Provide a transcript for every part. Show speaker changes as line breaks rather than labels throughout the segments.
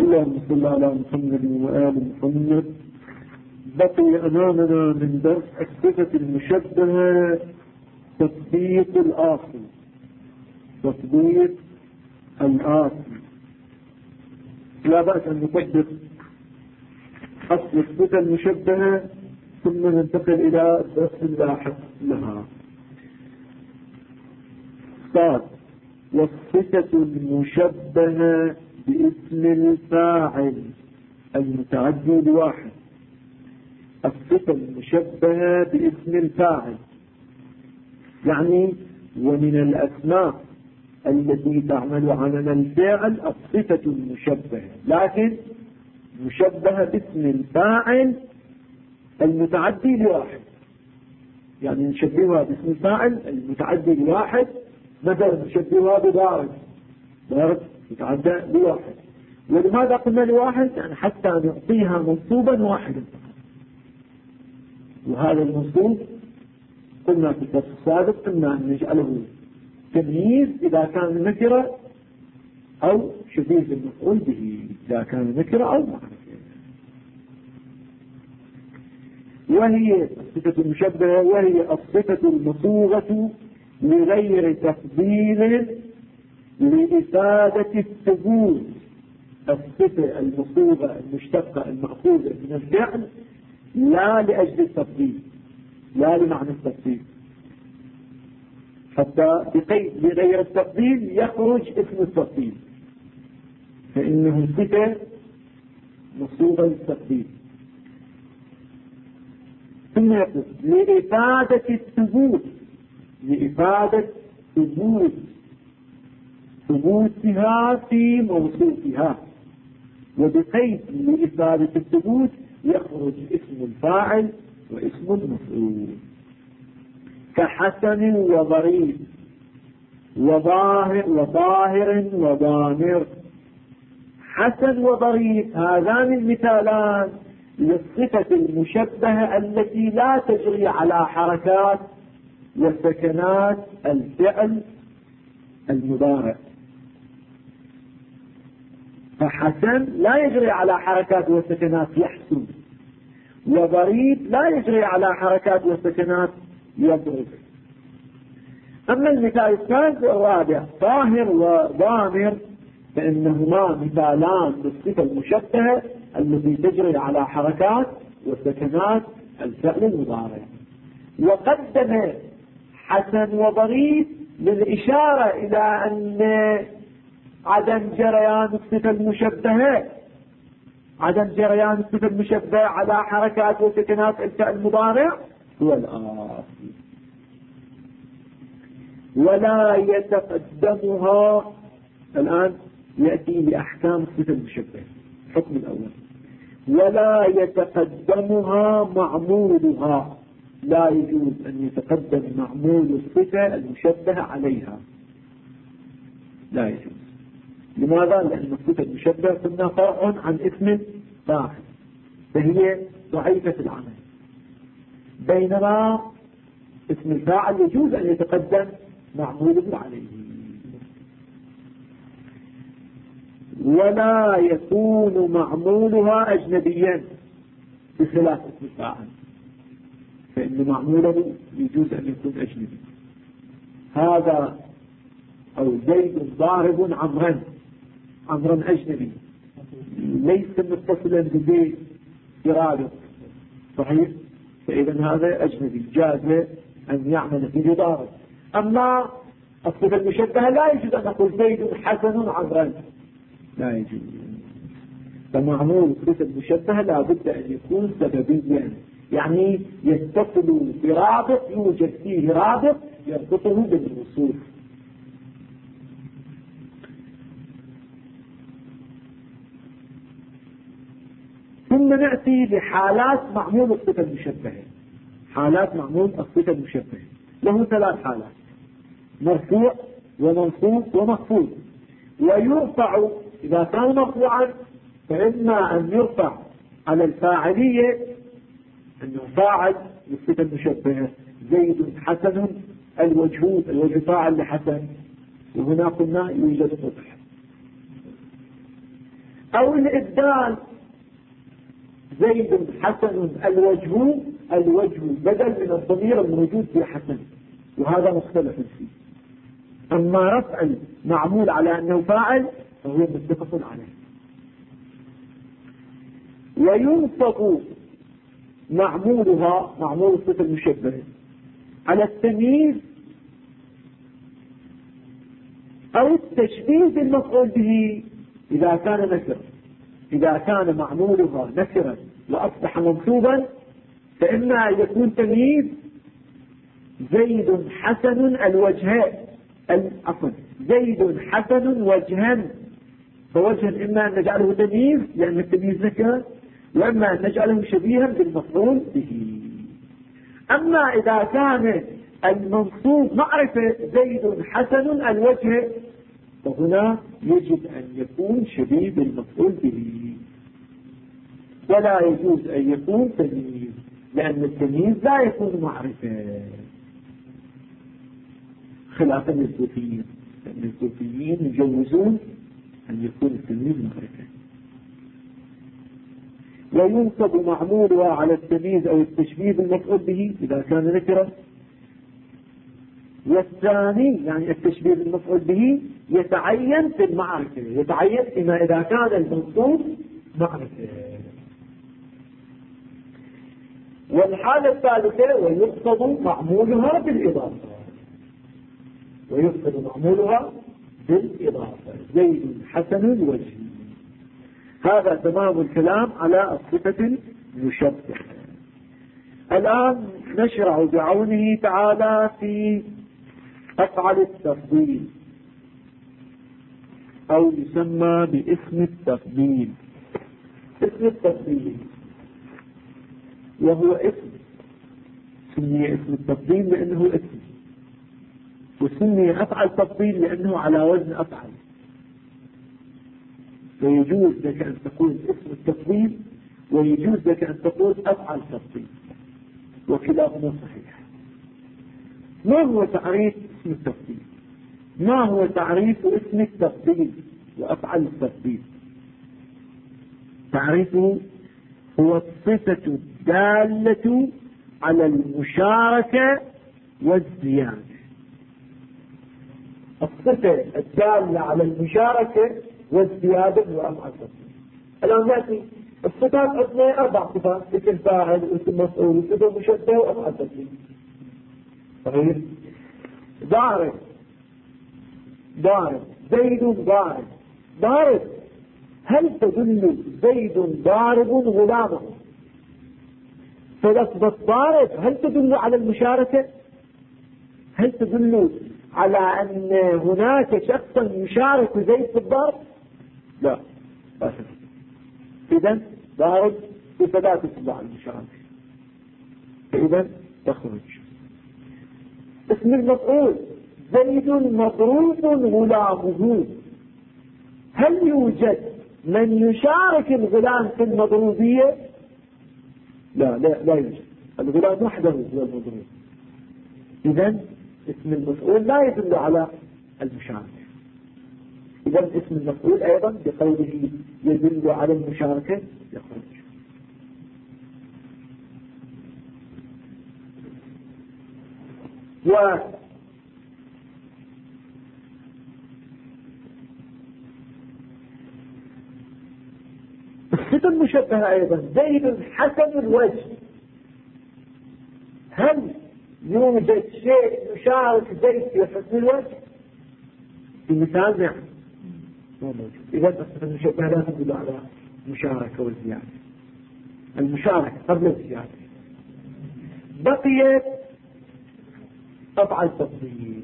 اللهم صل على محمد وآل محمد. بقي أمامنا من درس الصفة المشبهة تطبيق الآصل. تطبيق الآصل لا بأس أن نطبق أصل الصفة المشبهة ثم ننتقل إلى الدرس اللاحق لها. صاد: والصفة المشبهة باسم الفاعل المتعدي لواحد. الصفة المشبهة باسم الفاعل يعني ومن الأسماء التي تعمل عمل الفعل الصفة المشبهة، لكن مشبهة باسم الفاعل المتعدي لواحد. يعني نشبهها باسم الفاعل المتعدي لواحد، مثلا نشبهها بضارب. ضارب يتعدى لواحد. ولماذا قلنا لواحد؟ يعني حتى نعطيها منصوبا واحدا. وهذا المنصوب قلنا في الدرس السابق قلنا أن نجعله تمييز إذا كان نكرة أو شبيه بالمفعول به، إذا كان نكرة أو معرفة. وهي الصفة المشبهة وهي الصفة المصوغة لغير تفضيل لإفادة الثبوت. الصفة المصوغة المشتقة المأخوذة من الفعل لا لأجل التفضيل، لا لمعنى التفضيل، حتى بقيد لغير التفضيل يخرج اسم التفضيل، فإنه صفة مصوغة للتفضيل. ثم يقول لإفادة الثبوت، لإفادة ثبوتها في موصوفها، وبقيد لإفادة الثبوت يخرج اسم الفاعل واسم المفعول. كحسن وضريب وظاهر وضامر. حسن وضريب هذان المثالان للصفة المشبهة التي لا تجري على حركات وسكنات الفعل المضارع. فحسن لا يجري على حركات وسكنات يحسن، وضريب لا يجري على حركات وسكنات يضرب. أما المثال الثالث الرابع طاهر وضامر فإنهما مثالان للصفة المشبهة التي تجري على حركات وسكنات الفعل المضارع. وقدم حسن وضريب للإشارة إلى أن عدم جريان الصفة المشبهة على حركات وسكنات الفعل المضارع هو الآصل. ولا يتقدمها. الآن يأتي لأحكام الصفة المشبهة. الحكم الأول: ولا يتقدمها معمولها. لا يجوز أن يتقدم معمول الصفة المشبهة عليها، لا يجوز. لماذا؟ لأن الصفة المشبهة قلنا فرع عن اسم فاعل، فهي ضعيفة العمل، بينما اسم الفاعل يجوز أن يتقدم معموله عليه. ولا يكون معمولها أجنبيا بخلاف اسم الفاعل، فإن معموله يجوز أن يكون أجنبي. هذا أو زيد ضارب عمرا أجنبي ليس متصلا بزيد برابط، صحيح؟ فإذا هذا أجنبي جاز أن يعمل في ضارب. أما الصفة المشبهة لا يجوز أن نقول زيد حسن عمرا، لا يجوز. فمعمول الصفة المشبهة لا بد أن يكون سببيا، يعني يتصل برابط يوجد فيه رابط يربطه بالوصول. ثم نأتي لحالات معمول الصفة المشبهة. حالات معمول الصفة المشبهة له ثلاث حالات: مرفوع ومنصوب ومخفوض. ويرفع إذا كان مرفوعا فإما أن يرفع على الفاعلية، أنه فاعل للصفة المشبهة، زيد حسن، الوجه فاعل لحسن، وهنا قلنا يوجد قبح. أو الإبدال زيد حسن الوجه بدل من الضمير الموجود في حسن، وهذا مختلف فيه. أما رفع المعمول على أنه فاعل فهو متفق عليه. وينصب معمولها، معمول الصفة المشبهة، على التمييز أو التشبيه بالمفعول به إذا كان نكرا. إذا كان معمولها نكرا وأصبح منصوبا فإما أن يكون تمييز زيد حسن الوجه، زيد حسن وجها، فوجها إما أن نجعله تمييز لأن التمييز نكرا، وإما أن نجعله شبيها بالمفعول به. أما إذا كان المنصوب معرفة زيد حسن الوجه فهنا يجب أن يكون شبيه بالمفعول به، ولا يجوز أن يكون تمييز، لأن التمييز لا يكون معرفة، خلافا للصوفيين، لأن الصوفيين يجوزون أن يكون التمييز معرفة. وينصب معمولها على التمييز أو التشبيه بالمفعول به إذا كان نكرا. والثاني يعني التشبيه بالمفعول به يتعين في المعرفة، يتعين فيما إذا كان المنصوب معرفة. والحالة الثالثة ويقصد معمولها بالإضافة، ويقصد معمولها بالإضافة زيد حسن الوجه. هذا تمام الكلام على الصفة المشبهة. الآن نشرع بعونه تعالى في أفعل التفضيل، أو يسمى باسم التفضيل. اسم التفضيل وهو اسم، سمي اسم التفضيل لأنه اسم، وسمي أفعل تفضيل لأنه على وزن أفعل. فيجوز لك أن تقول اسم التفضيل، ويجوز لك أن تقول أفعل تفضيل، وكلاهما صحيح. ما هو تعريف اسم التفضيل؟ ما هو تعريف اسم التفضيل وأفعل التفضيل؟ تعريفه هو الصفة الدالة على المشاركة والزيادة. الصفة الدالة على المشاركة والزيادة وأفعل التفضيل. الآن نأتي الصفات عندنا 4 صفات: اسم فاعل واسم مفعول واسم مشبه وأفعل تفضيل. صحيح؟ ضارب زيد ضارب، هل تدل زيد ضارب غلامه؟ فلفظة ضارب هل تدل على المشاركة؟ هل تدل على أن هناك شخصا يشارك زيد في الضرب؟ لا. إذن ضارب لا تدل على المشاركة، فإذن تخرج. اسم المفعول زيد مضروب غلامه، هل يوجد من يشارك الغلام في المضروبية؟ لا يوجد، الغلام وحده هو المضروب. إذن اسم المفعول لا يدل على المشاركة. إذن اسم المفعول أيضا بقوله يدل على المشاركة يخرج. الصفة المشبهة أيضا زيد حسن الوجه، هل يوجد شيء يشارك زيد في حسن الوجه؟ في مثال نعم موجود. إذا الصفة المشبهة لا تدل على المشاركة والزيادة، المشاركة قبل الزيادة. بقيت أفعل تفضيل،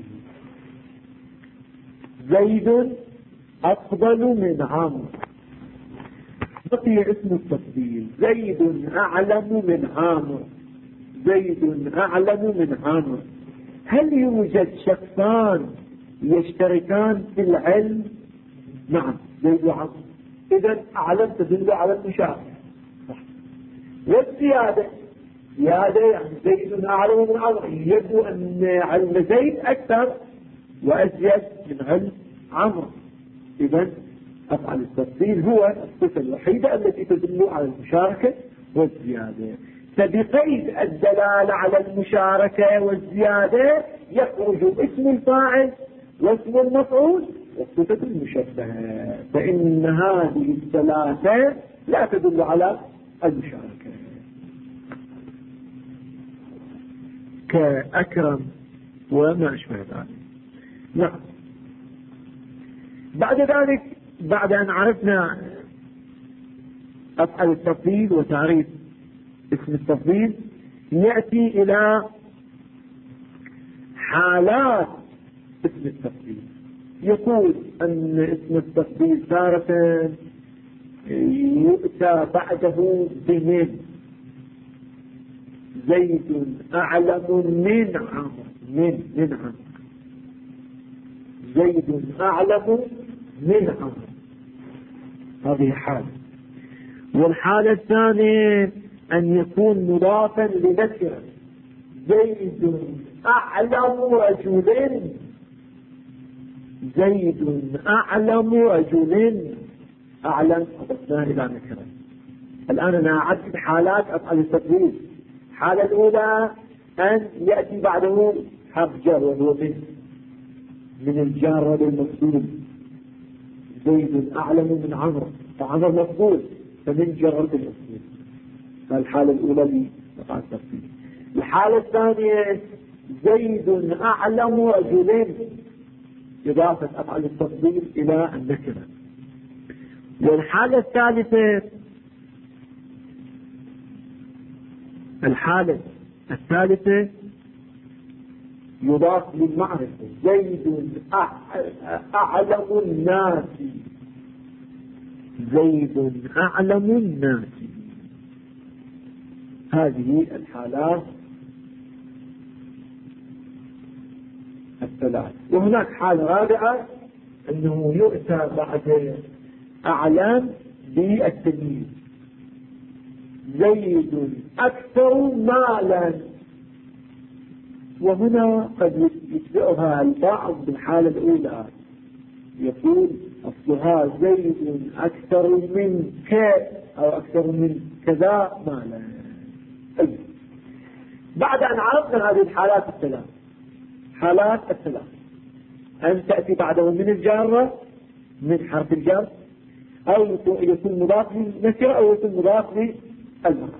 زيد أفضل من عمرو، بقي اسم التفضيل زيد أعلم من عامر، زيد أعلم من عامر. هل يوجد شخصان يشتركان في العلم؟ نعم، زيد وعمر. إذن أعلم تدل على المشاركة. والزيادة يعني زيد أعلم من عمر، يبدو أن علم زيد أكثر وأزيد من علم عمر، إذن أفعل التفضيل هو الصفة الوحيدة التي تدل على المشاركة والزيادة. فبقيد الدلالة على المشاركة والزيادة يخرج اسم الفاعل واسم المفعول والصفة المشبهة، فإن هذه الثلاثة لا تدل على المشاركة كأكرم وما أشبه ذلك. نعم. بعد ذلك، بعد أن عرفنا أفعل التفضيل وتعريف اسم التفضيل، يأتي إلى حالات اسم التفضيل. يقول أن اسم التفضيل تارة يؤتى بعده بمن، زيد أعلم من عمرو، من عمرو، زيد أعلم من عمرو، هذه حالة. والحالة الثانية أن يكون مضافا لنكرة، زيد أعلم رجل، زيد أعلم رجل، أعلم أضفناه إلى نكرة. الآن أنا أعدد حالات أفعل التفضيل. الحالة الأولى أن يأتي بعده حرف جر وهو من الجار للمفعول، زيد أعلم من عمرو، فعمرو مفعول فمن جر للمفعول. الحالة الأولى لأفعل التفضيل. الحالة الثانية زيد أعلم رجلين، إضافة أفعل التفضيل إلى النكرة. والحالة الثالثة، الحالة الثالثة يضاف للمعرفة، زيد أعلم الناس، زيد أعلم الناس. هذه الحالات الثلاث. وهناك حالة رابعة أنه يؤتى بعد أعلام بالتمييز، زيد أكثر مالا. وهنا قد يتبعها البعض بالحالة الأولى، يقول أصلها زيد أكثر من أو أكثر من كذا مالا. بعد أن عرفنا هذه الحالات الثلاث، حالات الثلاث، أن تأتي بعده من الجارة، من حرف الجر، أو يكون مضاف للنكرة أو يكون مضاف للمعرفة.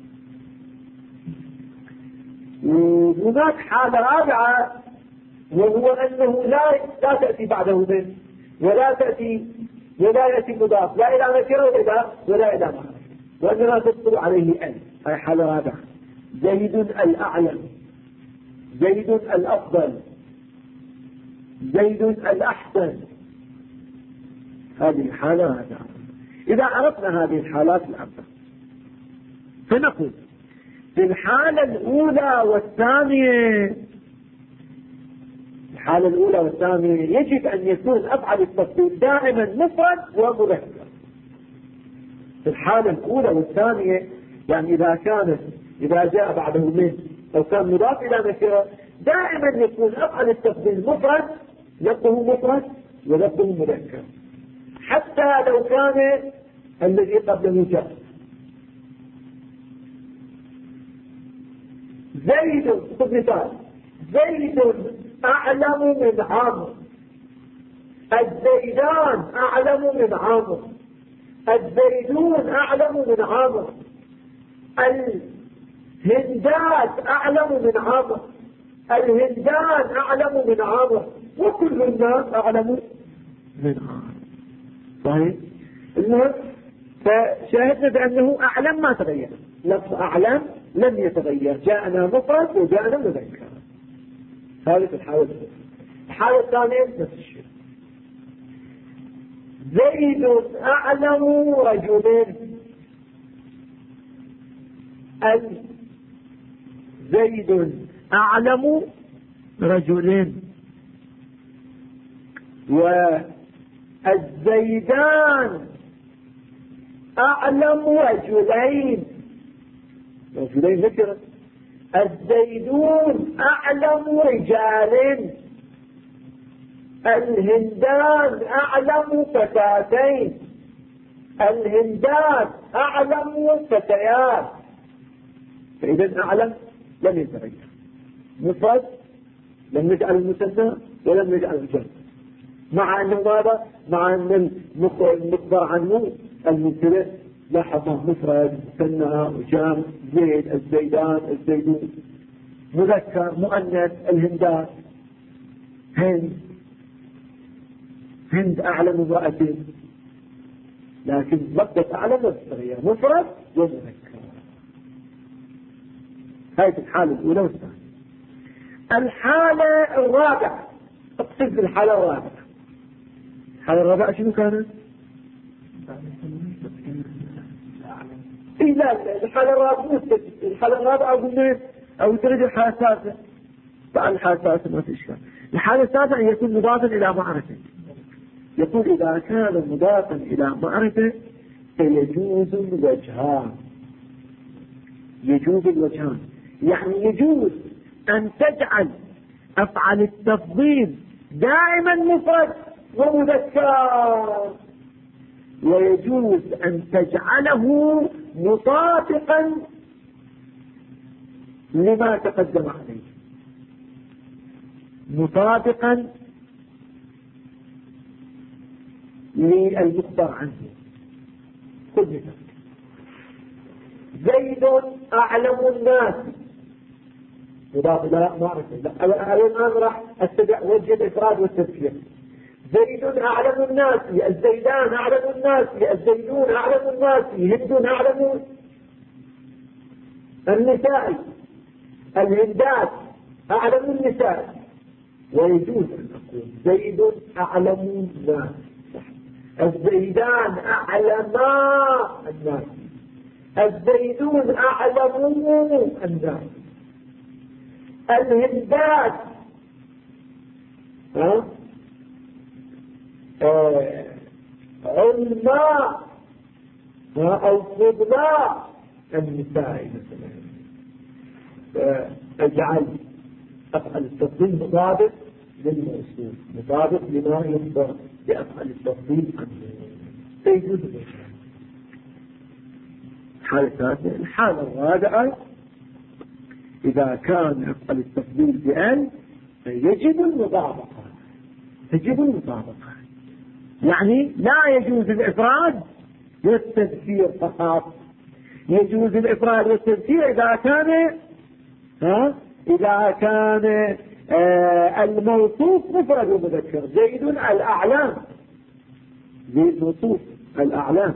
وهناك حالة رابعة، وهو أنه لا تأتي بعده من، ولا يأتي مضاف لا إلى نكرة ولا إلى معرفة، وأنما تدخل عليه أن. هذه حالة رابعة، زيد الأعلم، زيد الأفضل، زيد الأحسن. هذه الحالة رابعة. إذا عرفنا هذه الحالات الأربعة فنقول في الحالة الأولى والثانية، الحالة الأولى والثانية يجب أن يكون أفعل التفضيل دائما مفرد ومذكر. في الحالة الأولى والثانية يعني إذا جاء بعده من أو كان مضاف إلى نكرة، دائما يكون أفعل التفضيل مفرد، لفظه مفرد ولفظه مذكر، حتى لو كان الذي قبله جر. زيد مثال، زيد أعلم من عمرو، الزيدان أعلم من عمرو، الزيدون أعلم من عمرو، الهندات أعلم من عمرو، الهندان أعلم من عمرو، وكل الناس أعلم من عمرو. صحيح؟ المهم فشاهدنا بأنه أعلم ما تغير، لفظ أعلم لم يتغير، جاءنا مفرد وجاءنا مذكر. هذه الحالة الأولى. الحالة الثانية نفس الشيء، زيد أعلم رجل، زيد أعلم رجل، والزيدان أعلم رجلين، رجلين ذكر، الزيدون أعلم رجال، الهندان أعلم فتاتين، الهندان أعلم فتيات. فإذا أعلم لم يتغير، مفرد لم نجعل المثنى ولم نجعل الجمع، مع أنه ماذا؟ مع أن المخبر عنه المبتدأ لاحظه مفرد مثنى وجمع، زيد الزيدان الزيدون، مذكر مؤنث الهندان، هند أعلم امرأة، لكن لفظة أعلم لا تتغير، مفرد ومذكر. هذه الحالة الأولى والثانية. الحالة الرابعة، اقصد بالحالة الرابعة. الحالة الرابعة شنو كانت؟ إيه لا، الحالة الرابعة الحالة الرابعة قلنا أو تريد الحالة الثالثة. بعد الحالة الثالثة ما في إشكال. الحالة الثالثة أن يكون مضافا إلى معرفة. يقول إذا كان مضافا إلى معرفة فيجوز الوجهان. يجوز الوجهان يعني يجوز أن تجعل أفعل التفضيل دائما مفرد ومذكر، ويجوز أن تجعله مطابقا لما تقدم عليه، مطابقا للمخبر عنه. خذ مثال: زيد أعلم الناس، مضاف إلى معرفة. الآن راح أتبع وجه الإفراد والتذكير. زيد أعلم الناس، الزيدان أعلم الناس، الزيدون أعلم الناس، هند أعلم النساء، الهندات أعلم النساء. ويجوز أن أقول زيد أعلم الناس، الزيدان أعلما الناس، الزيدون أعلموا الناس، الهندات علماء أو فضلاء النساء مثلا. اجعل أفعل التفضيل مطابق للموصول، مطابق لما يخبر بأفعل التفضيل عنه، فيجوز الوجهان. الحالة الثالثة. الحالة الرابعة إذا كان أفعل التفضيل بأن فيجب المطابقة، تجب المطابقة، يعني لا يجوز الإفراد والتذكير فقط. يجوز الإفراد والتذكير إذا كان الموصوف مفرد ومذكر. زيد الأعلام، زيد موصوف الأعلام.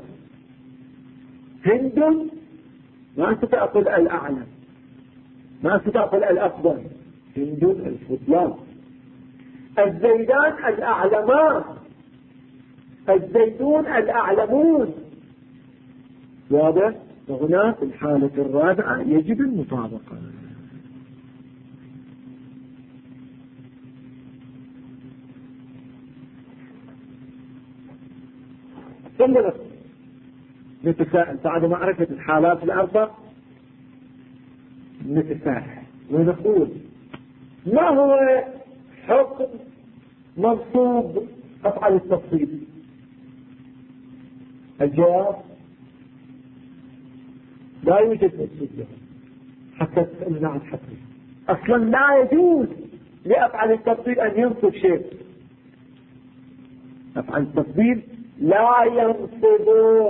هند ما ستأخذ الأعلم، ما ستأخذ الأفضل، هند الفضلان. الزيدان الأعلمان، الزيدون الأعلمون. واضح؟ وهنا في الحالة الرابعة يجب المطابقة. ثم نتساءل بعد معرفة الحالات الأربع، نتساءل ونقول ما هو حكم منصوب أفعل التفصيل؟ الجواب لا يوجد منصوب له حتى تسألنا عن حكمه. أصلا لا يجوز لأفعل التفصيل أن ينصب شيء. أفعل التفضيل لا ينصب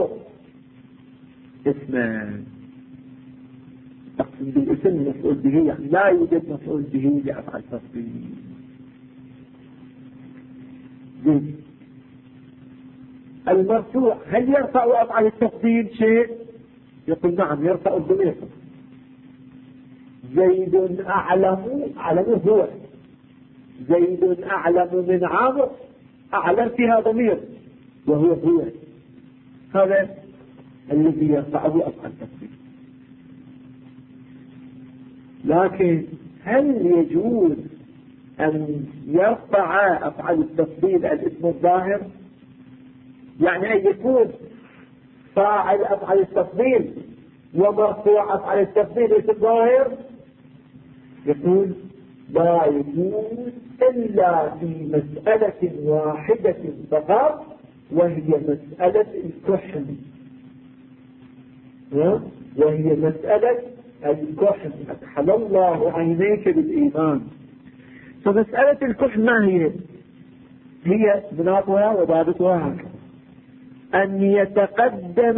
اسما، أقصد بالاسم مفعول به، يعني لا يوجد مفعول به لأفعل التفضيل. المرفوع هل يرفع أفعل التفضيل شيء؟ يقول نعم، يرفع الضمير. زيد أعلم، أعلم هو، زيد أعلم من عمرو، أعلم فيها ضمير وهو هذا الذي يرفعه أفعل التفضيل. لكن هل يجوز أن يرفع أفعل التفضيل الاسم الظاهر؟ يعني أن يكون فاعل أفعل التفضيل ومرفوع أفعل التفضيل اسم ظاهر؟ يقول لا يجوز إلا في مسألة واحدة فقط، وهي مسألة الكحل، وهي مسألة الكحل. أكحل الله عينيك بالإيمان. فمسألة الكحل ما هي؟ هي مناطها وضابطها هكذا: أن يتقدم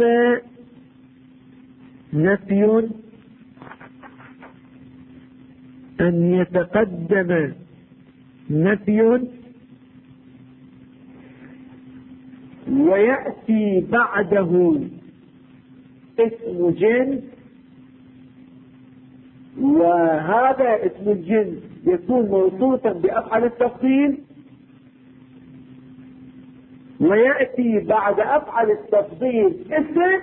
نفي ويأتي بعده اسم جنس، وهذا اسم الجنس يكون موصوفا بأفعل التفضيل، ويأتي بعد أفعل التفضيل اسم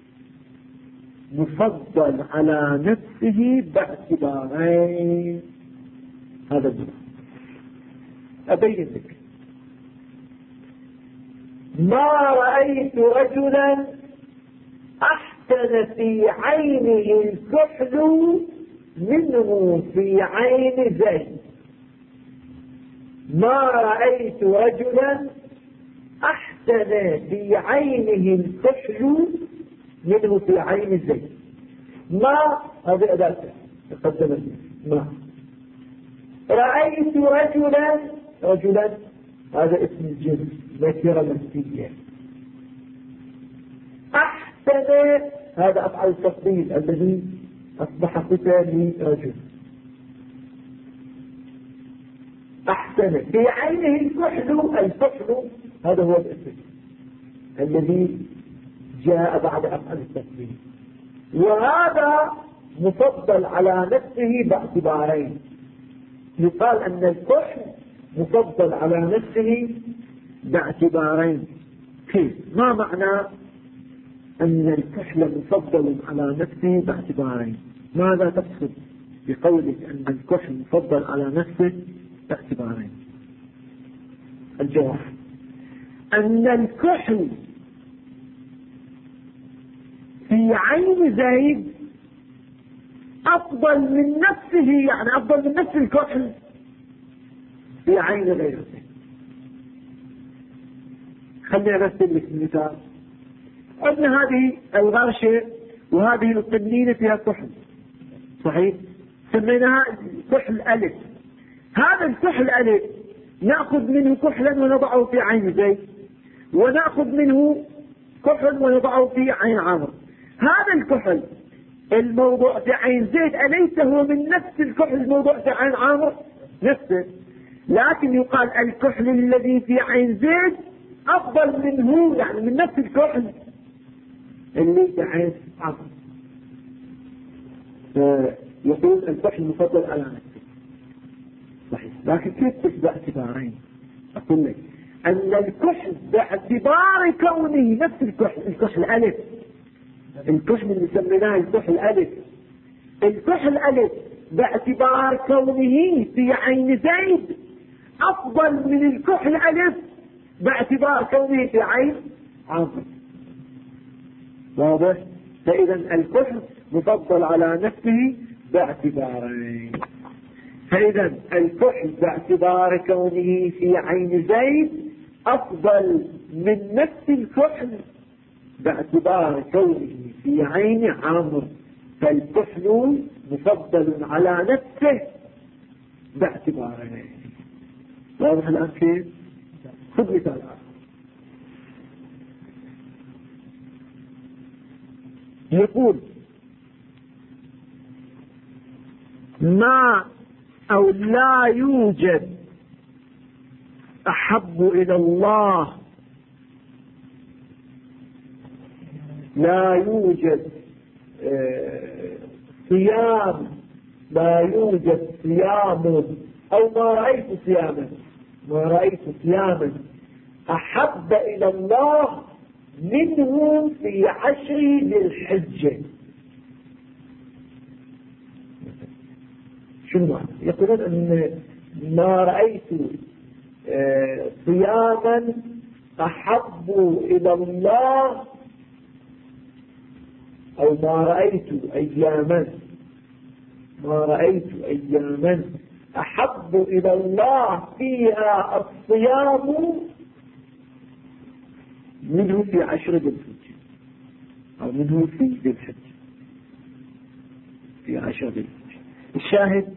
مفضل على نفسه باعتبارين. هذا الجنس أبين لك. ما رأيت رجلا أحسن في عينه الكحل منه في عين زيد. ما رأيت رجلا أحسن في عينه الكحل منه في عين زيد. ما هذه أداة تقدمت. ما رأيت رجلا هذا اسم الجنس نكرة نفسية. أحسن هذا أفعل التفضيل الذي أصبح صفة لرجل. أحسن في عينه الكحل هذا هو الاسم الذي جاء بعد أفعل التفضيل، وهذا مفضل على نفسه باعتبارين. يقال أن الكحل مفضل على نفسه باعتبارين. كيف؟ ما معنى أن الكحل مفضل على نفسه باعتبارين؟ ماذا تقصد بقولك أن الكحل مفضل على نفسه باعتبارين؟ الجواب: أن الكحل في عين زيد أفضل من نفسه، يعني أفضل من نفس الكحل في عين غيره. خلينا نرسل لك مثال. عندنا هذه الغرشة وهذه القنينة فيها كحل، صحيح؟ سميناها كحل ألف. هذا الكحل ألف نأخذ منه كحلا ونضعه في عين زيد، ونأخذ منه كحل ونضعه في عين عمرو. هذا الكحل الموضوع في عين زيد أليس هو من نفس الكحل الموضوع في عين عمرو؟ نفسه، لكن يقال الكحل الذي في عين زيد أفضل منه، يعني من نفس الكحل اللي في عين عمرو. يقول الكحل مفضل على نفسه، صحيح. لكن كيف باعتبارين؟ أقول لك أن الكحل باعتبار كونه نفس الكحل ألف، الكحل اللي سميناه الكحل ألف، الكحل ألف باعتبار كونه في عين زيد أفضل من الكحل ألف باعتبار كونه في عين عمرو. واضح؟ فإذا الكحل مفضل على نفسه باعتبارين. فإذا الكحل باعتبار كونه في عين زيد أفضل من نفس الكحل باعتبار كونه في عين عمرو، فالكحل مفضل على نفسه باعتبارين. واضح الآن كيف؟ خذ مثال آخر. يقول ما أو لا يوجد أحب إلى الله، لا يوجد صيام، لا يوجد صيام، أو ما رأيت صياما أحب إلى الله منه في 10 ذي الحجة. شنو معنى؟ يقولون أن ما رأيت صياما أحب إلى الله، أو ما رأيت أياما أحب إلى الله فيها الصيام منه في 10 ذي الحجة، أو منه في ذي الحجة، في 10 ذي الحجة. الشاهد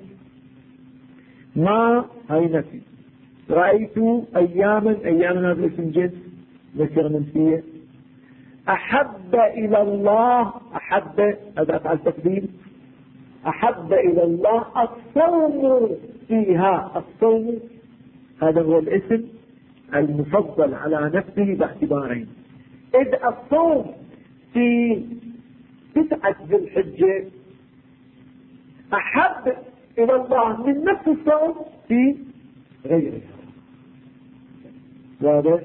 ما هاي نفي. رأيت أياما هذا اسم جنس ذكر منفية. أحب إلى الله، أحب هذا أفعل تقديم، أحب إلى الله الصوم فيها. الصوم هذا هو الاسم المفضل على نفسه باعتبارين. إذ الصوم في 9 ذي الحجة أحب إلى الله من نفس الصوم في غيرها. واضح؟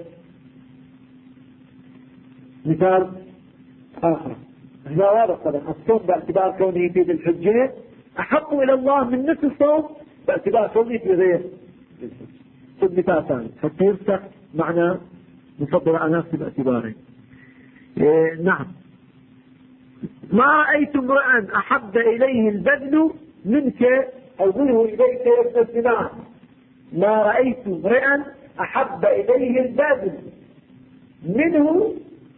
مثال آخر هنا واضح طبعا. الصوم باعتبار كونه في ذي الحجة أحب إلى الله من نفس الصوم باعتبار كونه في غير ذي الحجة. خذ مثال ثاني حتى يرسخ معنى مفضل على نفسه باعتبارين. نعم. ما رأيت امرأ أحب إليه البذل منك أو منه إليك يا ابن الزمان. ما رأيت امرأ أحب إليه البذل منه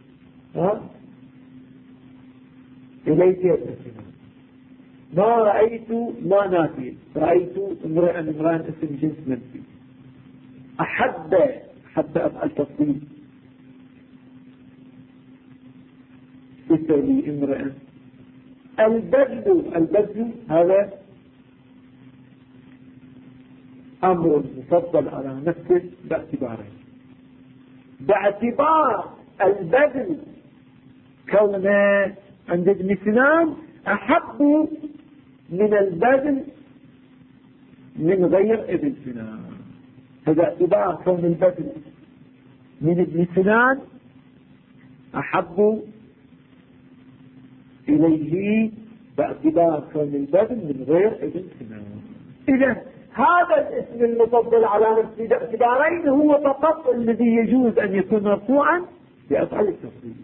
إليك يا ابن الزمان. ما رأيت ما نافي، رأيت امرأ اسم جنس منفي. أحب أفعل تفضيل يسوي امرأ. البذل هذا أمر مفضل على نفسه باعتبارين. باعتبار البذل كونه عند ابن سنان أحب من البذل من غير ابن سنان. فباعتبار كون البذل من ابن سنان أحب إليه باعتبار كون البذل من غير ابن سنان. إذا هذا الاسم المفضل على نفسه باعتبارين هو فقط الذي يجوز أن يكون مرفوعا بأفعال التفضيل.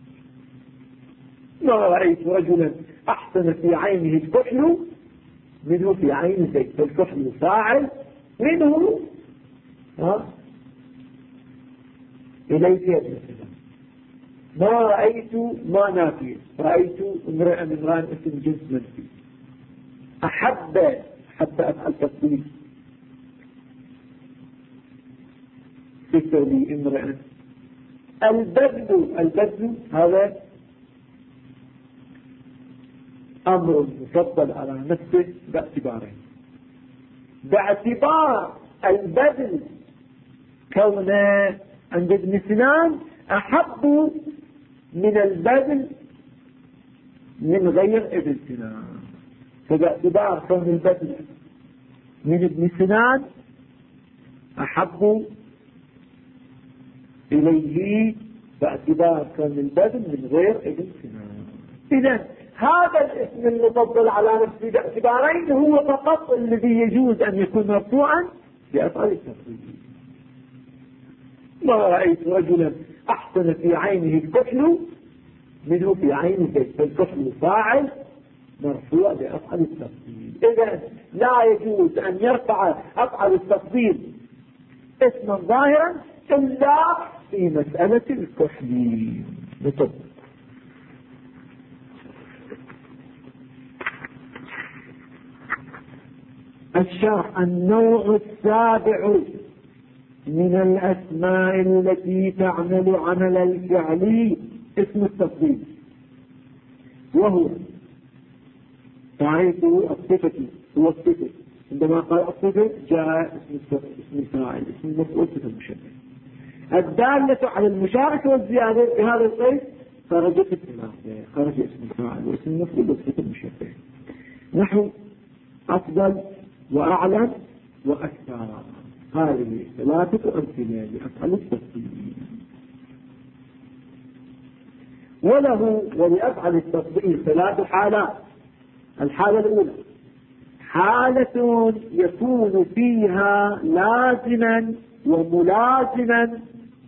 ما رأيت رجلا أحسن في عينه الكحل منه في عين زيد. فالكحل فاعل منه إليك يا ابن سنان. ما رأيت ما نافي، رأيت امرأ اسم جنس منفي. أحب أفعل تفضيل تسوي امرأ. البذل هذا أمر مفضل على نفسه باعتبارين. باعتبار البذل كونه عند ابن سنان أحب من البذل من غير ابن سنان. فباعتبار كون البذل من ابن سنان أحب إليه باعتبار كون البذل من غير ابن سنان. إذن هذا الاسم المفضل على نفسه باعتبارين هو فقط الذي يجوز أن يكون مرفوعا بأفعال التفضيل. ما رأيت رجلا أحسن في عينه الكحل منه في عين زيد. فالكحل فاعل مرفوع بأفعال التفضيل. إذا لا يجوز أن يرفع أفعال التفضيل اسما ظاهرا إلا في مسألة الكحل. نطبق الشرح. النوع السابع من الأسماء التي تعمل عمل الفعل اسم التفضيل، وهو تعريف الصفة. هو الصفة عندما قال الصفة جاء اسم الفاعل، اسم المفعول، صفة المشبه الدالة على المشاركة والزيادة. بهذا القيد خرجت الثلاثة، خرج اسم الفاعل واسم المفعول وصفة المشبه. نحو أفضل وأعلم وأكثر. هذه ثلاثة أمثلة لأفعال التفضيل. وله ولأفعل التفضيل 3 حالات. الحالة الأولى حالة يكون فيها لازما وملازما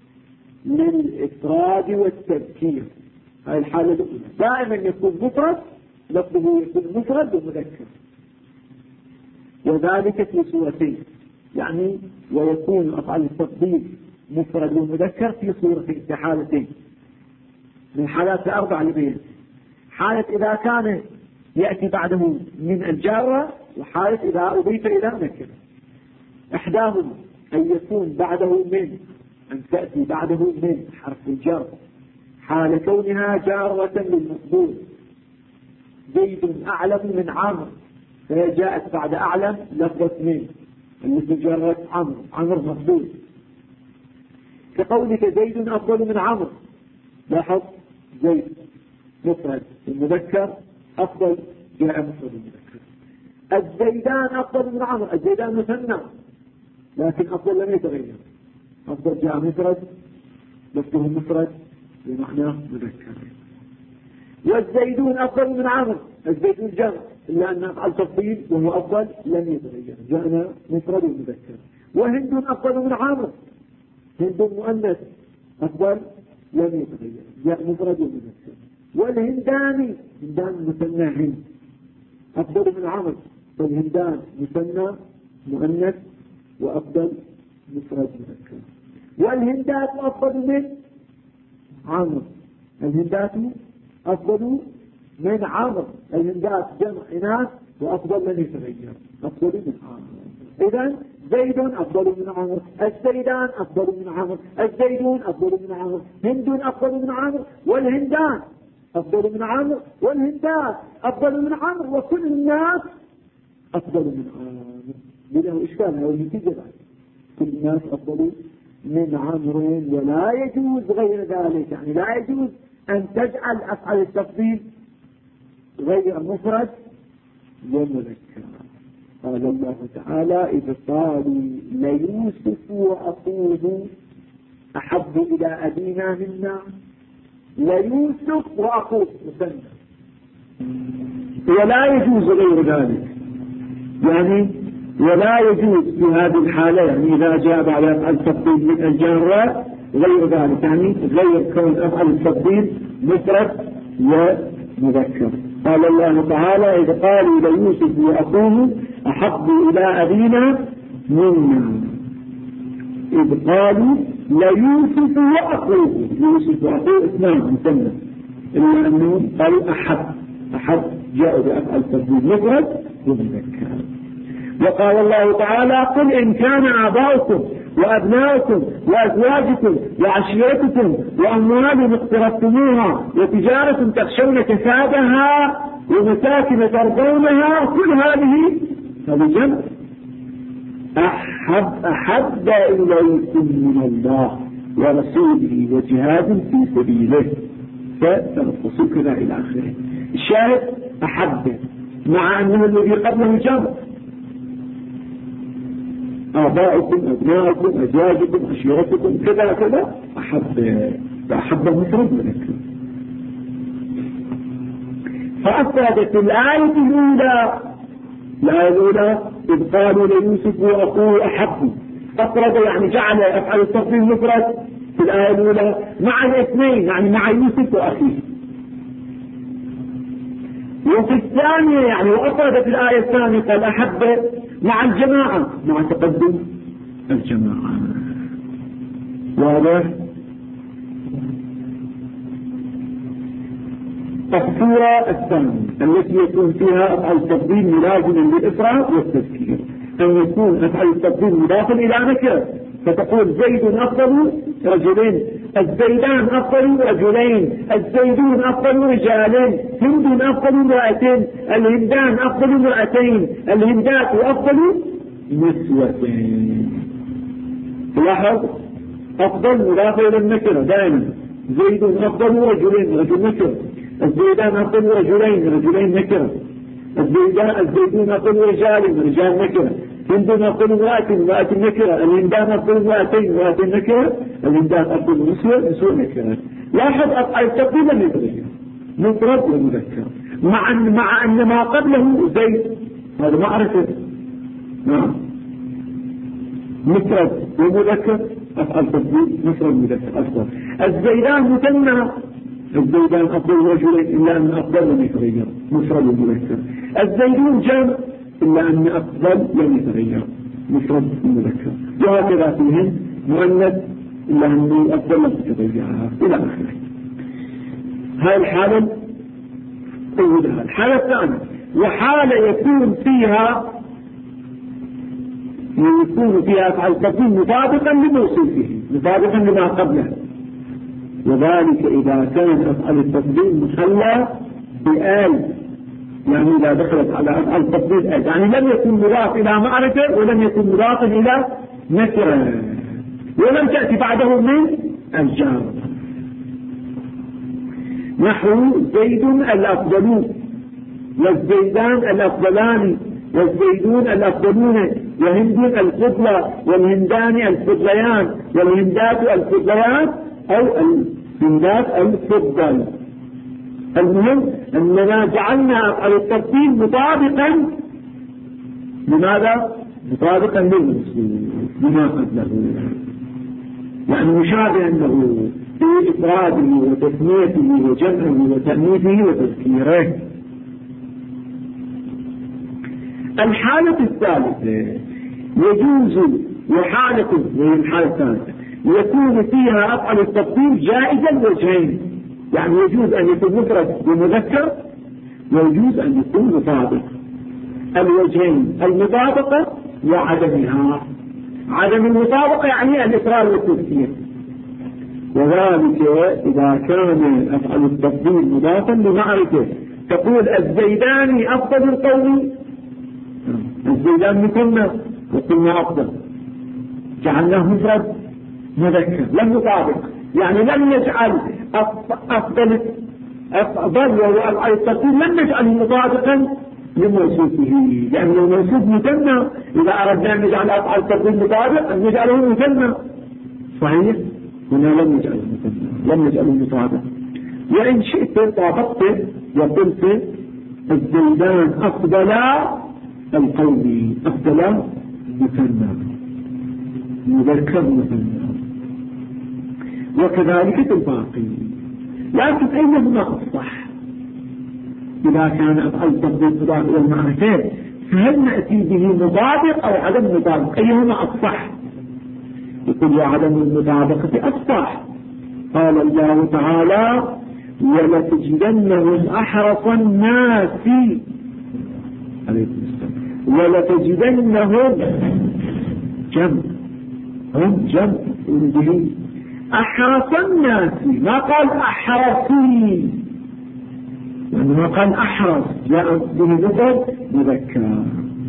للإفراد والتذكير. هذه الحالة الأولى. دائما يكون مفرد، لفظه يكون مفرد ومذكر. وذلك في صورتين، يعني ويكون أفعال التفضيل مفرد ومذكر في صورتين، في حالتين من الحالات الأربعة اللي بين، حالة إذا كان يأتي بعده من الجارة، وحالة إذا أضيف إلى نكرة. إحداهما أن يكون بعده من، أن تأتي بعده من حرف الجر حال كونها جارة للمقبول. زيد أعلم من عمرو، فهي جاءت بعد أعلم لفظة من التي جرت عمرو مقبول. كقولك زيد أفضل من عمرو، لاحظ زيد مفرد المذكر أفضل جاء مفرد المذكر. الزيدان أفضل من عمرو، الزيدان مثنى لكن أفضل لم يتغير، أفضل جاء مفرد لفظه مفرد بمعنى مذكر. والزيدون أفضل من عمرو، الزيدون جمع إلا أن أفعل تفضيل وهو أفضل لم يتغير، جاءنا مفرد ومذكر. وهند أفضل من عمرو، هند مؤنث أفضل لم يتغير، جاء مفرد ومذكر. والهندان، هندان مثنى هند أفضل من عمرو، فالهندان مثنى مؤنث وأفضل مفرد مذكر. والهندات أفضل من عمرو، الهندات أفضل من عمرو، الهندات جمع إناث وأفضل لم يتغير، أفضل من عمرو. إذن زيد أفضل من عمرو، الزيدان أفضل من عمرو، الزيدون أفضل من عمرو، هند أفضل من عمرو، والهندان أفضل من عمرو، والهندات أفضل من عمرو، وكل الناس أفضل من عمرو. بله إشكال هو النتيجة بعد، كل الناس أفضل من عمرو. ولا يجوز غير ذلك، يعني لا يجوز أن تجعل أفعال التفضيل غير مفرد ومذكر. قال الله تعالى إذ قالوا ليوسف وأخوه أحب إلى أبينا منا، ليوسف وأخوه مثنى، ولا يجوز غير ذلك، يعني ولا يجوز في هذه الحالة، يعني إذا جاء بعد أفعال التفضيل من الجارات غير ذلك، يعني غير كون أفعال التفضيل مفرد ومذكر. قال الله تعالى إذ قالوا ليوسف وأخوه أحب إلى أبينا منا، إذ قالوا ليوسف وأخوه، يوسف وأخوه اثنان مثنى، إلا أنه قالوا أحب جاءوا بأفعال التفضيل مفرد ومذكر. وقال الله تعالى قل إن كان آباؤكم وأبناؤكم وأزواجكم وعشيرتكم وأموال اقترفتموها وتجارة تخشون كسادها ومساكن ترضونها، كل هذه جمع أحب إليكم من الله ورسوله وجهاد في سبيله فتنقصوا كذا إلى آخره. الشاهد أحب، مع أنه الذي قبله جمع آباؤكم أبناؤكم أزواجكم عشيرتكم كذا كذا، أحب المفرد مذكر. فأفردت الآية الأولى إذ قالوا ليوسف وأخوه أحب، أفرد يعني جعل أفعل التفضيل مفرد في الآية الأولى مع الاثنين، يعني مع يوسف وأخيه. وفي الثانية يعني وأفرد في الآية الثانية قال أحب مع الجماعة، مع تقدم الجماعة. واضح؟ الصورة الثانية التي يكون فيها أفعال التفضيل ملازما للإفراد والتذكير، أن يكون أفعال التفضيل مضافا إلى نكرة، فتقول زيد أفضل رجلين، الزيدان أفضل رجلين، الزيدون أفضل رجالين، هند أفضل امرأتين، الهندان أفضل امرأتين، الهندات أفضل نسوتين. لاحظ أفضل مضافة إلى النكرة دائما، زيد أفضل رجلين، رجل نكرة، الزيدان أفضل رجلين نكرة، الزيدون أفضل رجال نكرة، هند أفضل امرأة نكرة، الهندان أفضل امرأتين نكرة، الهندات أفضل نسوة نكرة. لاحظ أفعال التفضيل لم يتغير، مفرد ومذكر، مع أن ما قبله زيد هذا معرفة، نعم مفرد ومذكر، أفعال التفضيل مفرد ومذكر أفضل. الزيدان مثنى، الزيدان أفضل رجلين إلا أن أفضل لم يتغير، مفرد ومذكر. الزيدون جمع إلا أن أفضل لم يتغير مفرد المذكر، وهكذا فيهم مؤنث إلا أن أفضل لم يتغير إلى آخره. هذه الحالة أولها. الحالة الثانية وحالة يكون فيها أفعال التفضيل مطابقا لموصوفه مطابقا لما قبله، وذلك إذا كان أفعال التفضيل محلى بآل، يعني إذا دخلت على أفعال التفضيل آل، يعني لم يكن مضاف إلى معرفة ولم يكن مضافا إلى نكرة ولم تأتي بعده من الجار، نحو زيد الأفضلون والزيدان الأفضلان والزيدون الأفضلون وهند الفضلى والهندان الفضليان والهندات الفضليات أو الهندات الفضل. المهم أننا جعلنا أفعال التفضيل مطابقا لماذا؟ مطابقا للموصوف بما قبله، يعني مشابها له في إفراده وتثنيته وجمعه وتأنيثه وتذكيره. الحالة الثالثة يجوز وحالة وهي الحالة الثالثة يكون فيها أفعال التفضيل جائزا وجهين، يعني يجوز أن يكون مفرد ومذكر ويجوز أن يكون مطابق. الوجهين المطابقة وعدمها. عدم المطابقة يعني الإقرار والتذكير، وذلك إذا كان أفعال التفضيل مضافا لمعرفة، تقول الزيدان أفضل القوم، الزيدان مثلنا وقلنا أفضل، جعلناه مفرد مذكر لم يطابق، يعني لم يجعل أفضل وهو التفضيل لم يجعله مطابقا لموصوفه، لأنه موصوف مثنى، إذا أردنا أن نجعل أفعال التفضيل مطابق أن نجعله مثنى، صحيح؟ هنا لم يجعله مثنى لم يجعله مطابق. وإن شئت طابقت وقلت الزيدان أفضل القوم، أفضل مثنى مذكر مثنى، وكذلك في الباقي. لكن أيهما أصح؟ إذا كان أفعال التفضيل مضاف إلى المعرفة فهل نأتي به مطابق أو عدم مطابق؟ أيهما أصح؟ يقول عدم المطابقة أصح. قال الله تعالى ولتجدنهم أحرص الناس ولتجدنهم جمع به أحرص الناس، ما قال أحرصي، يعني ما قال أحرص، جاء به مفرد مذكر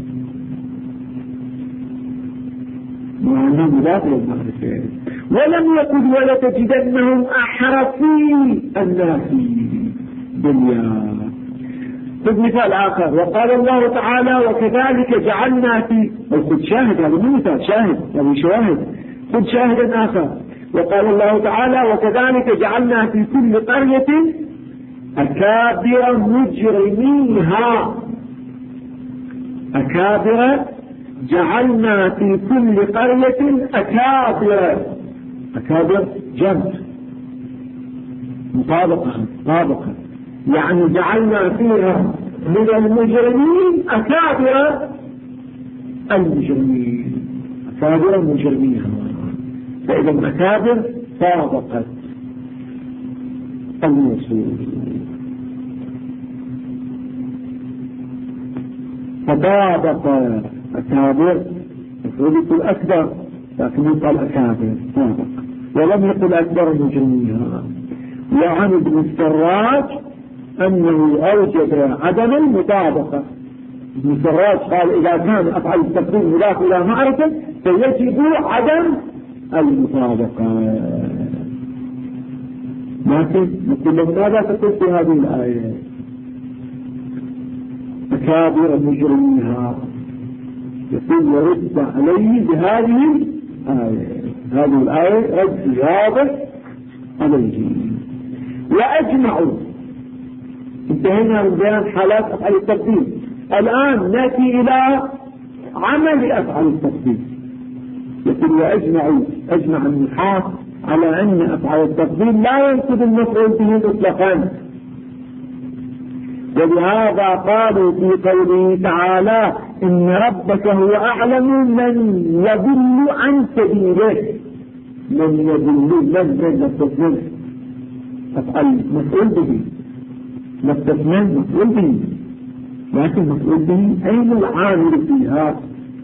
معنى مضاف للمعرفة. ولم يقل ولتجدنهم أحرصي الناس دنيا. خذ مثال آخر، وقال الله تعالى وكذلك جعلنا في، خذ شاهد، هذا مو مثال، شاهد، هذا شواهد، خذ شاهدا آخر. وقال الله تعالى وكذلك جعلنا في كل قرية أكابر مجرميها. أكابر جعلنا في كل قرية أكابر جمع مطابقة، يعني جعلنا فيها من المجرمين أكابر المجرمين، أكابر مجرميها، فإذا الأكابر طابقت الموصول. فطابق أكابر، المفروض يقول أكبر لكن يقال أكابر طابق، ولم يقل أكبر مجرميها. وعن ابن السراج أنه أوجد عدم المطابقة. ابن السراج قال إذا كان أفعل التفضيل مضاف إلى معرفة فيجب عدم المطابقة. لكن نقول له ماذا تقول في هذه الآية؟ أكابر مجرميها، يقول ورد عليه بهذه الآية. هذه الآية رد واضح عليه. وأجمعوا. انتهينا من بيان حالات أفعال التفضيل، الآن نأتي إلى عمل أفعال التفضيل. يقول وأجمعوا، أجمع النحاة على أن أفعال التفضيل لا ينقض المفعول به مطلقا، ولهذا قالوا في قوله تعالى إن ربك هو أعلم من يضل عن سبيله. من يضل من أفعل مفعول به، مستثنى مفعول به، لكن مفعول به أين العامل فيها؟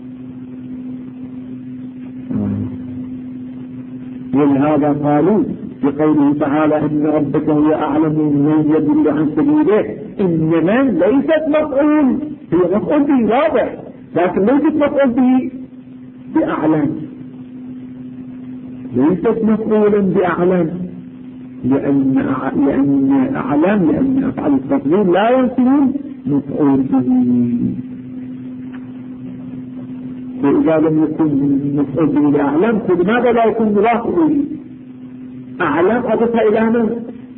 ولهذا قالوا بقوله تعالى إن ربك هو أعلم من يضل عن سبيله، إن من ليست مفعول، هي مفعول به واضح، لكن ليست مفعول به بأعلم، ليست مفعولا بأعلم، لأن أعلم لأن أفعال التفضيل لا ينفعون مفعول به. وإذا لم يكن مفعول به بأعلم فلماذا لا يكون مضاف إليه؟ أعلم أضف إلى من؟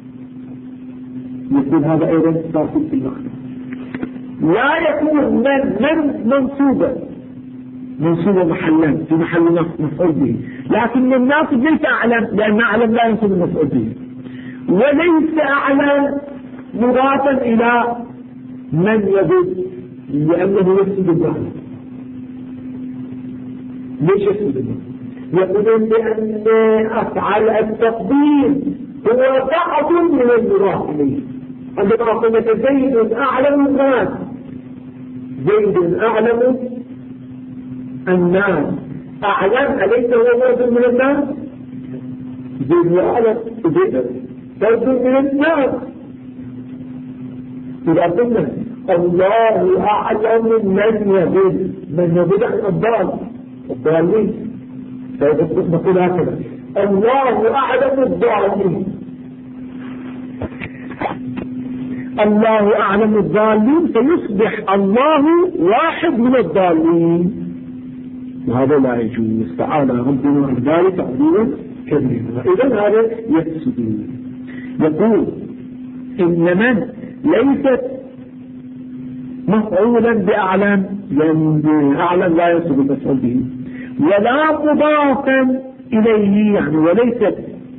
يقول هذا أيضا تفاصيل في المعنى. لا يكون من منصوبة محلا في محل مفعول به، لكن الناصب ليس أعلم لأن أعلم لا ينصب المفعول به، وليس أعلم مضافا إلى من يضل لأنه يفسد المعنى. ليش يفسد المعنى؟ يقولون بأن أفعل التقدير هو بعض من المضاف إليه. عندما قلت زيد أعلم الناس، زيد أعلم الناس، أعلم أليس هو فرد من الناس؟ زيد أعلم، زيد فرد من الناس. إذا قلنا الله أعلم من يضل، من يضل عن الضالين، فنقول هكذا الله أعلم الضالين، الله أعلم الضالين، فيصبح الله واحد من الضالين، وهذا لا يجوز. تعالى ربنا عن ذلك تعليما كبيرا. إذن هذا يفسد. يقول إن من ليست مفعولا بأعلم، لأن أعلم لا يصب المفعول به، ولا مضافا إليه، يعني وليست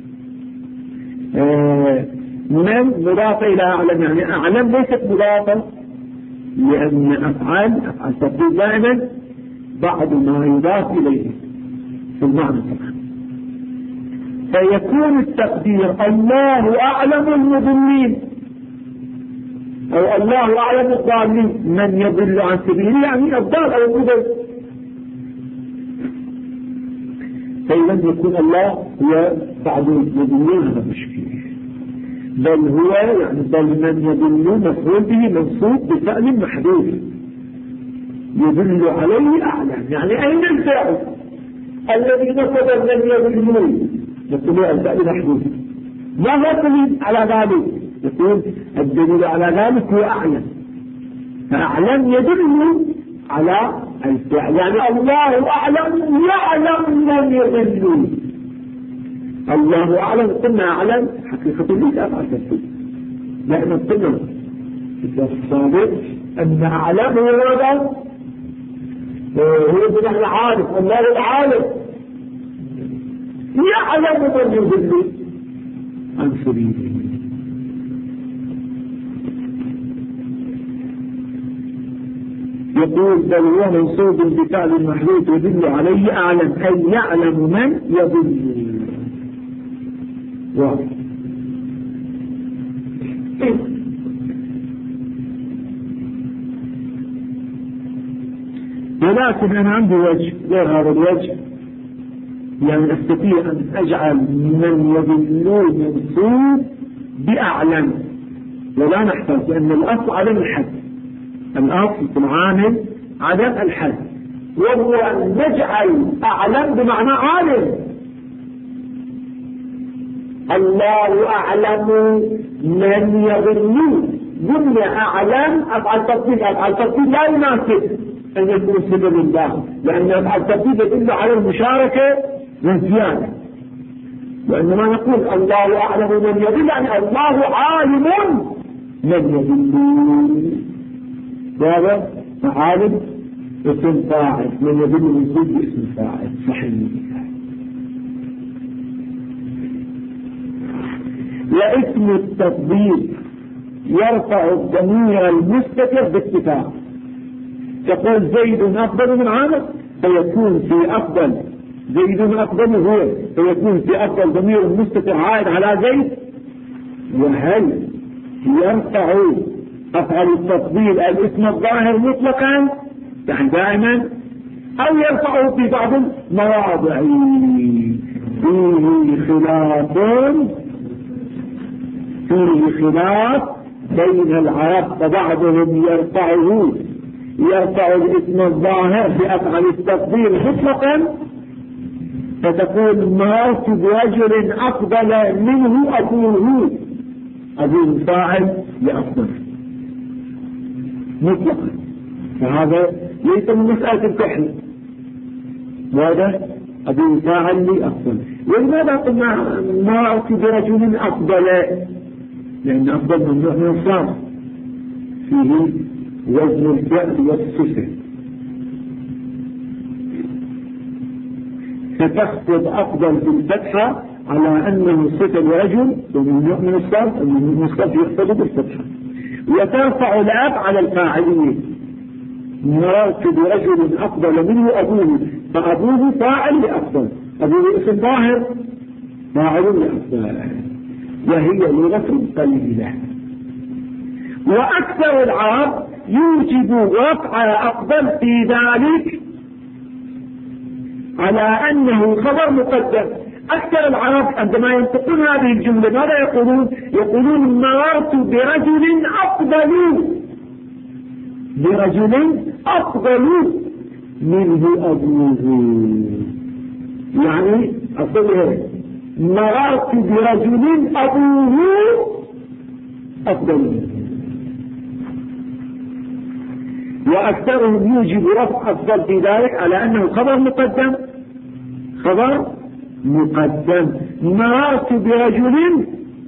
من مضافة إلى أعلم، يعني أعلم ليست مضافة، لأن أفعال تفضيل دائما بعض ما يضاف إليه في المعنى طبعا. فيكون التقدير الله أعلم المضلين، أو الله أعلم الضالين، من يضل عن سبيله يعني الضال أو المضل. فإذا يكون الله هو بعض المضلين، هذا مشكلة، بل هو يعني بل من يضل مفعول به منصوب بفعل محذوف، يدل عليه أعلم، يعني أين الفعل الذي نصب من يضلون؟ يقول الفعل محذوف. ما هو الدليل على ذلك؟ يقول الدليل على ذلك هو أعلم، فأعلم يدل على الفعل، يعني الله أعلم يعلم من يضلون. الله أعلم، قلنا أعلم حقيقة ليس أفعل تفسير، لأن قلنا في السابق أن أعلم هو ماذا؟ هو بمعنى عارف، الله العالم يعلم من يضل عن سبيله. يقول بل هو منصوب بفعل محذوف يدل عليه أعلم، أي يعلم من يضل. ولكن أنا عندي وجه غير هذا الوجه، يعني أستطيع أن أجعل من يضلون منصوب بأعلم ولا نحتاج، لأن الأصل عدم الحد، الأصل في العامل عدم الحد، وهو أن نجعل أعلم بمعنى عالم. الله أعلم من يضلون، قلنا أعلم أفعل تفضيل، أفعل تفضيل لا يناسب أن يكون صفة لله، لأن أفعل تفضيل يدل على المشاركة والزيادة، وإنما نقول الله أعلم من يضل، يعني الله عالم من يضلون، هذا عالم اسم فاعل، من يضل منصوب باسم فاعل صحيح. واسم التفضيل يرفع الضمير المستتر باتفاق، تقول زيد أفضل من عامر فيكون في أفضل زيد أفضل هو فيكون في أفضل ضمير مستتر عائد على زيد. وهل يرفع أفعل التفضيل الاسم الظاهر مطلقا يعني دائما أو يرفعه في بعض المواضع فيه خلاف بين العرب فبعضهم يرفع الاسم الظاهر بأفعل التفضيل مطلقا فتقول مررت برجل أفضل منه أبوه فاعل لأفضل مطلقا فهذا ليس من مسألة الكحل وهذا أبوه فاعل لأفضل. ولماذا قلنا مررت برجل أفضل لأن أفضل ممنوع من الصرف فيه وزن الفعل والصفة فتخفض أفضل بالفتحة على أنه صفة لرجل وممنوع من الصرف ومن الصرف يحفظ بالفتحة وترفع الأب على الفاعلية مررت برجل أفضل منه أبوه فأبوه فاعل لأفضل أبوه اسم ظاهر فاعل لأفضل وهي لغة قليلة. وأكثر العرب يوجب رفع أفضل في ذلك على أنه خبر مقدم. أكثر العرب عندما ينطقون هذه الجملة ماذا يقولون مررت برجل أفضل منه أبوه يعني أصله مررت برجل أبوه أفضل منه. وأكثرهم يوجب رفع أفضل في ذلك على أنه خبر مقدم مررت برجل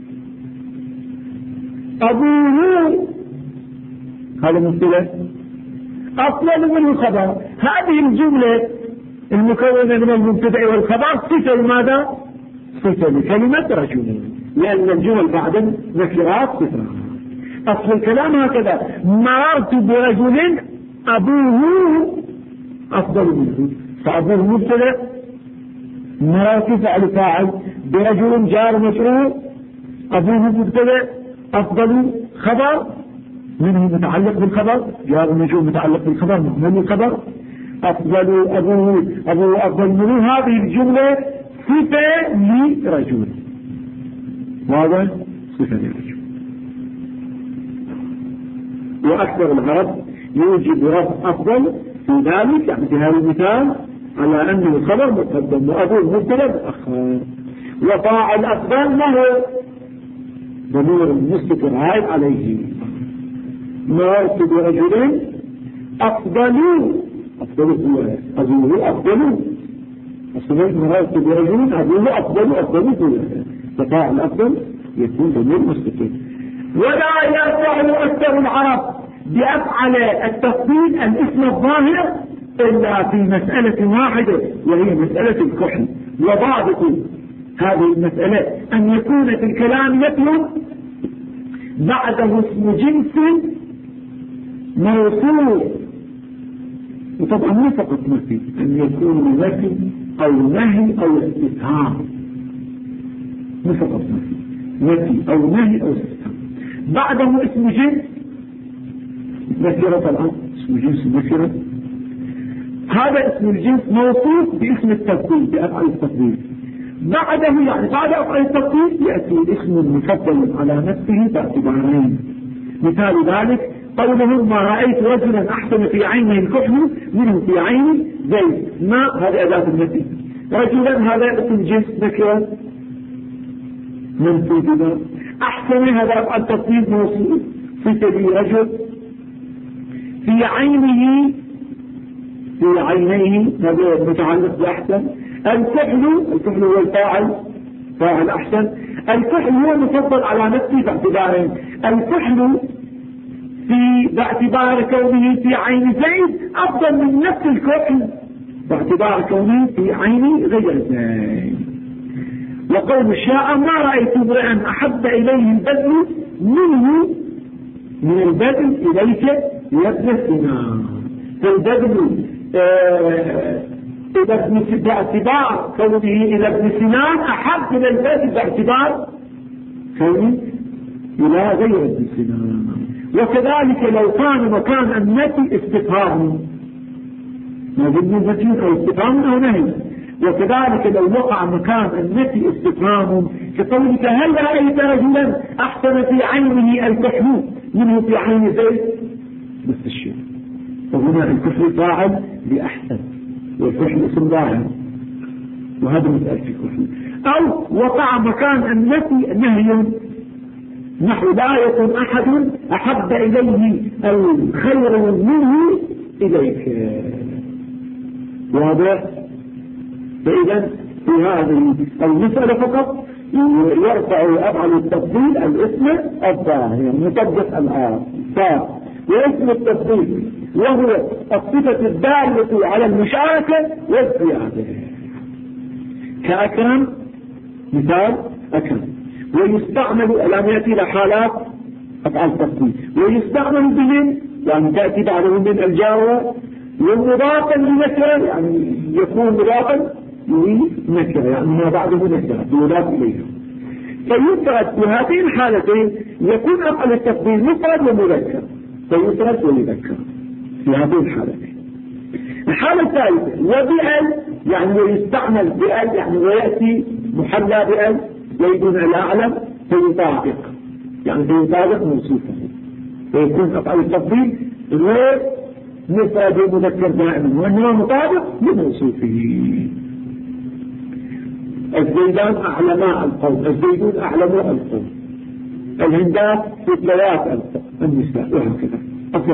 أبوه هذا مبتدأ أفضل منه خبر. هذه الجملة المكونة من المبتدأ والخبر صفة لماذا؟ صفة لكلمة رجل لأن الجمل بعد نكرات صفة. أصل الكلام هكذا مررت برجل أبوه أفضل منه فأبوه مبتدأ مررت فعل فاعل برجل جار مجرور أبوه مبتدأ أفضل خبر منه متعلق بالخبر جار مجرور متعلق بالخبر مهمل الخبر أفضل أبوه أفضل منه. هذه الجملة صفة لرجل وهذا صفة لرجل. وأكثر العرب يوجب رفع أفضل في ذلك يعني في هذا المثال على أنه الخبر مقدم وأبوه مبتدأ مؤخر وفاعل أفضل له ضمير مستتر عائد عليه. مررت برجل أفضل هو أبوه أفضل أصلا مررت برجل أبوه أفضل هو ففاعل أفضل يكون ضمير مستتر. ولا يرفع أكثر العرب بأفعل التفضيل الاسم الظاهر إلا في مسألة واحدة وهي مسألة الكحل. وضابط هذه المسألة أن يكون في الكلام يطلب بعده اسم جنس موصول وطبعا مو فقط نفي أن يكون نفي أو نهي أو استفهام مو فقط نفي أو نهي أو استفهام بعده اسم جنس نكرة. طبعا اسم جنس نكرة هذا اسم الجنس موصوف باسم التفضيل بأفعال التفضيل بعده يعني بعد أفعال التفضيل يأتي الاسم مفضل على نفسه باعتبارين. مثال ذلك قوله ما رأيت رجلا أحسن في عينه الكحل منه في عين زيد. ما هذا أداة النفي. رجلا هذا اسم جنس نكرة منفي بما أحسن هذا أفعال التفضيل موصوف في سبيل رجل في عينه في عينيه هذا متعلق بأحسن. الكحل هو الفاعل فاعل أحسن. الكحل هو المفضل على نفسه باعتبارين. الكحل باعتبار كونه في عين زيد أفضل من نفس الكحل باعتبار كونه في عين غير زيد. وقول الشاعر ما رأيت امرئا أحب إليه البذل منه من البذل إليك يا ابن السنان. فالبذل باعتبار كونه إلى ابن سنان أحب من البذل باعتبار كونه إلى غير ابن سنان. وكذلك لو كان مكان النفي استفهام، ما ضمن نفي أو استفهام أو نهي. وكذلك لو وقع مكان النفي استفهام كقولك هل رأيت رجلا أحسن في عينه الكحل منه في عين زيد، نفس الشيء. وهنا الكحل فاعل بأحسن، والكحل اسم ظاهر، وهذا مسألة الكحل. أو وقع مكان النفي نهي، نحو لا يكون أحد أحب إليه الخير منه إليك، واضح؟ فإذا في هذه المسألة فقط يرفع أفعل التفضيل الاسم الظاهر مطبق الآن. واسم التفضيل وهو الصفة الدالة على المشاركة والزيادة، كأكرم مثال أكرم، ويستعمل الآن يأتي لحالات أفعال التفضيل، ويستعمل بهم يعني تأتي بعضهم من الجاوة، ومضافا لنكرة يعني يكون مضافا لنكرة يعني ما بعده نكرة يضاف إليها. فيفرد في هذه الحالتين يكون أفعل التفضيل مفرد ومذكر، فيفرد ويذكر في هذه الحالتين. الحالة الثالثة وبأل يعني ويستعمل بأل يعني ويأتي محلى بأل زيد الأعلم فيطابق يعني فيطابق موصوفه، فيكون أفعل التفضيل غير مفرد ومذكر دائما وإنما مطابق لموصوفه. الزيدان أعلماء القوم، الزيدون أعلماء القوم، الهندات فتليات النساء وهكذا. أصلا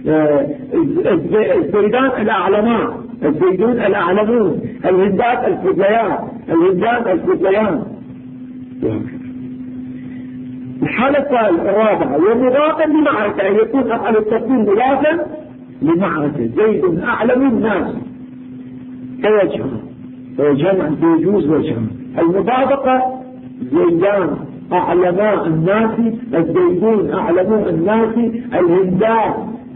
الزيدان الأعلماء، الزيدون الأعلمون، الهندات الفتليات، الهندات الفتليان وهكذا. الحالة الرابعة ومضافا لمعركة أن يكون أفعل التفضيل مضافا لمعركة. زيد أعلم الناس كوجهه، وجمع يجوز وجهه. المطابقة زيدان أعلماء الناس، الزيدون أعلماء الناس، الهندات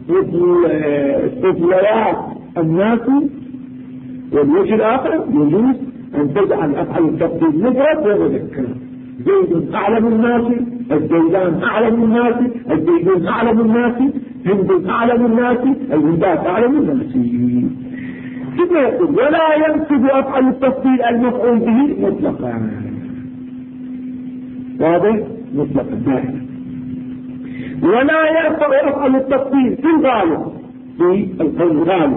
الطفليات الناس. والوجه الآخر يجوز أن تجعل أفعل التفضيل مفرد ومذكر. زيد أعلم الناس، الزيدان أعلم الناس، الزيدون أعلم الناس، هند أعلم الناس، الهندات أعلم الناس. كما يقول ولا ينسب أفعل التفضيل المفعول به مطلقا، واضح؟ مطلقا دائما. ولا يرفع أفعل التفضيل في الغالب، في القول الغالب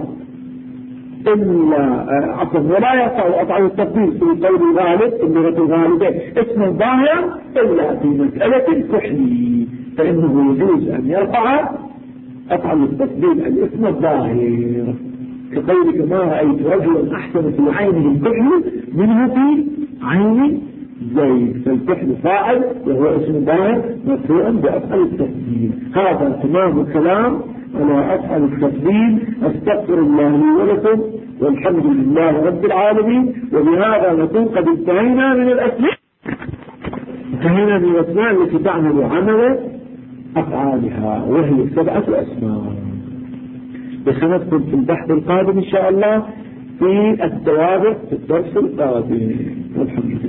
إلا عفوا ولا يرفع أفعل التفضيل في القول الغالب اللغة الغالبة اسم ظاهر إلا في مسألة الكحل، فإنه يجوز أن يرفع أفعل التفضيل الاسم الظاهر، كقولك ما رأيت رجلا أحسن في عينه الكحل منه في عين زيد، فالكحل فاعل وهو اسم ظاهر مرفوع بأفعل التفضيل. هذا تمام الكلام على أفعل التفضيل. أستغفر الله لي ولكم والحمد لله رب العالمين. وبهذا نكون قد انتهينا من الأسماء، انتهينا من الأسماء التي تعمل عمل أفعالها وهي 7 أسماء. وسندخل في البحث القادم إن شاء الله في التوابع في الدرس القادم. والحمد لله.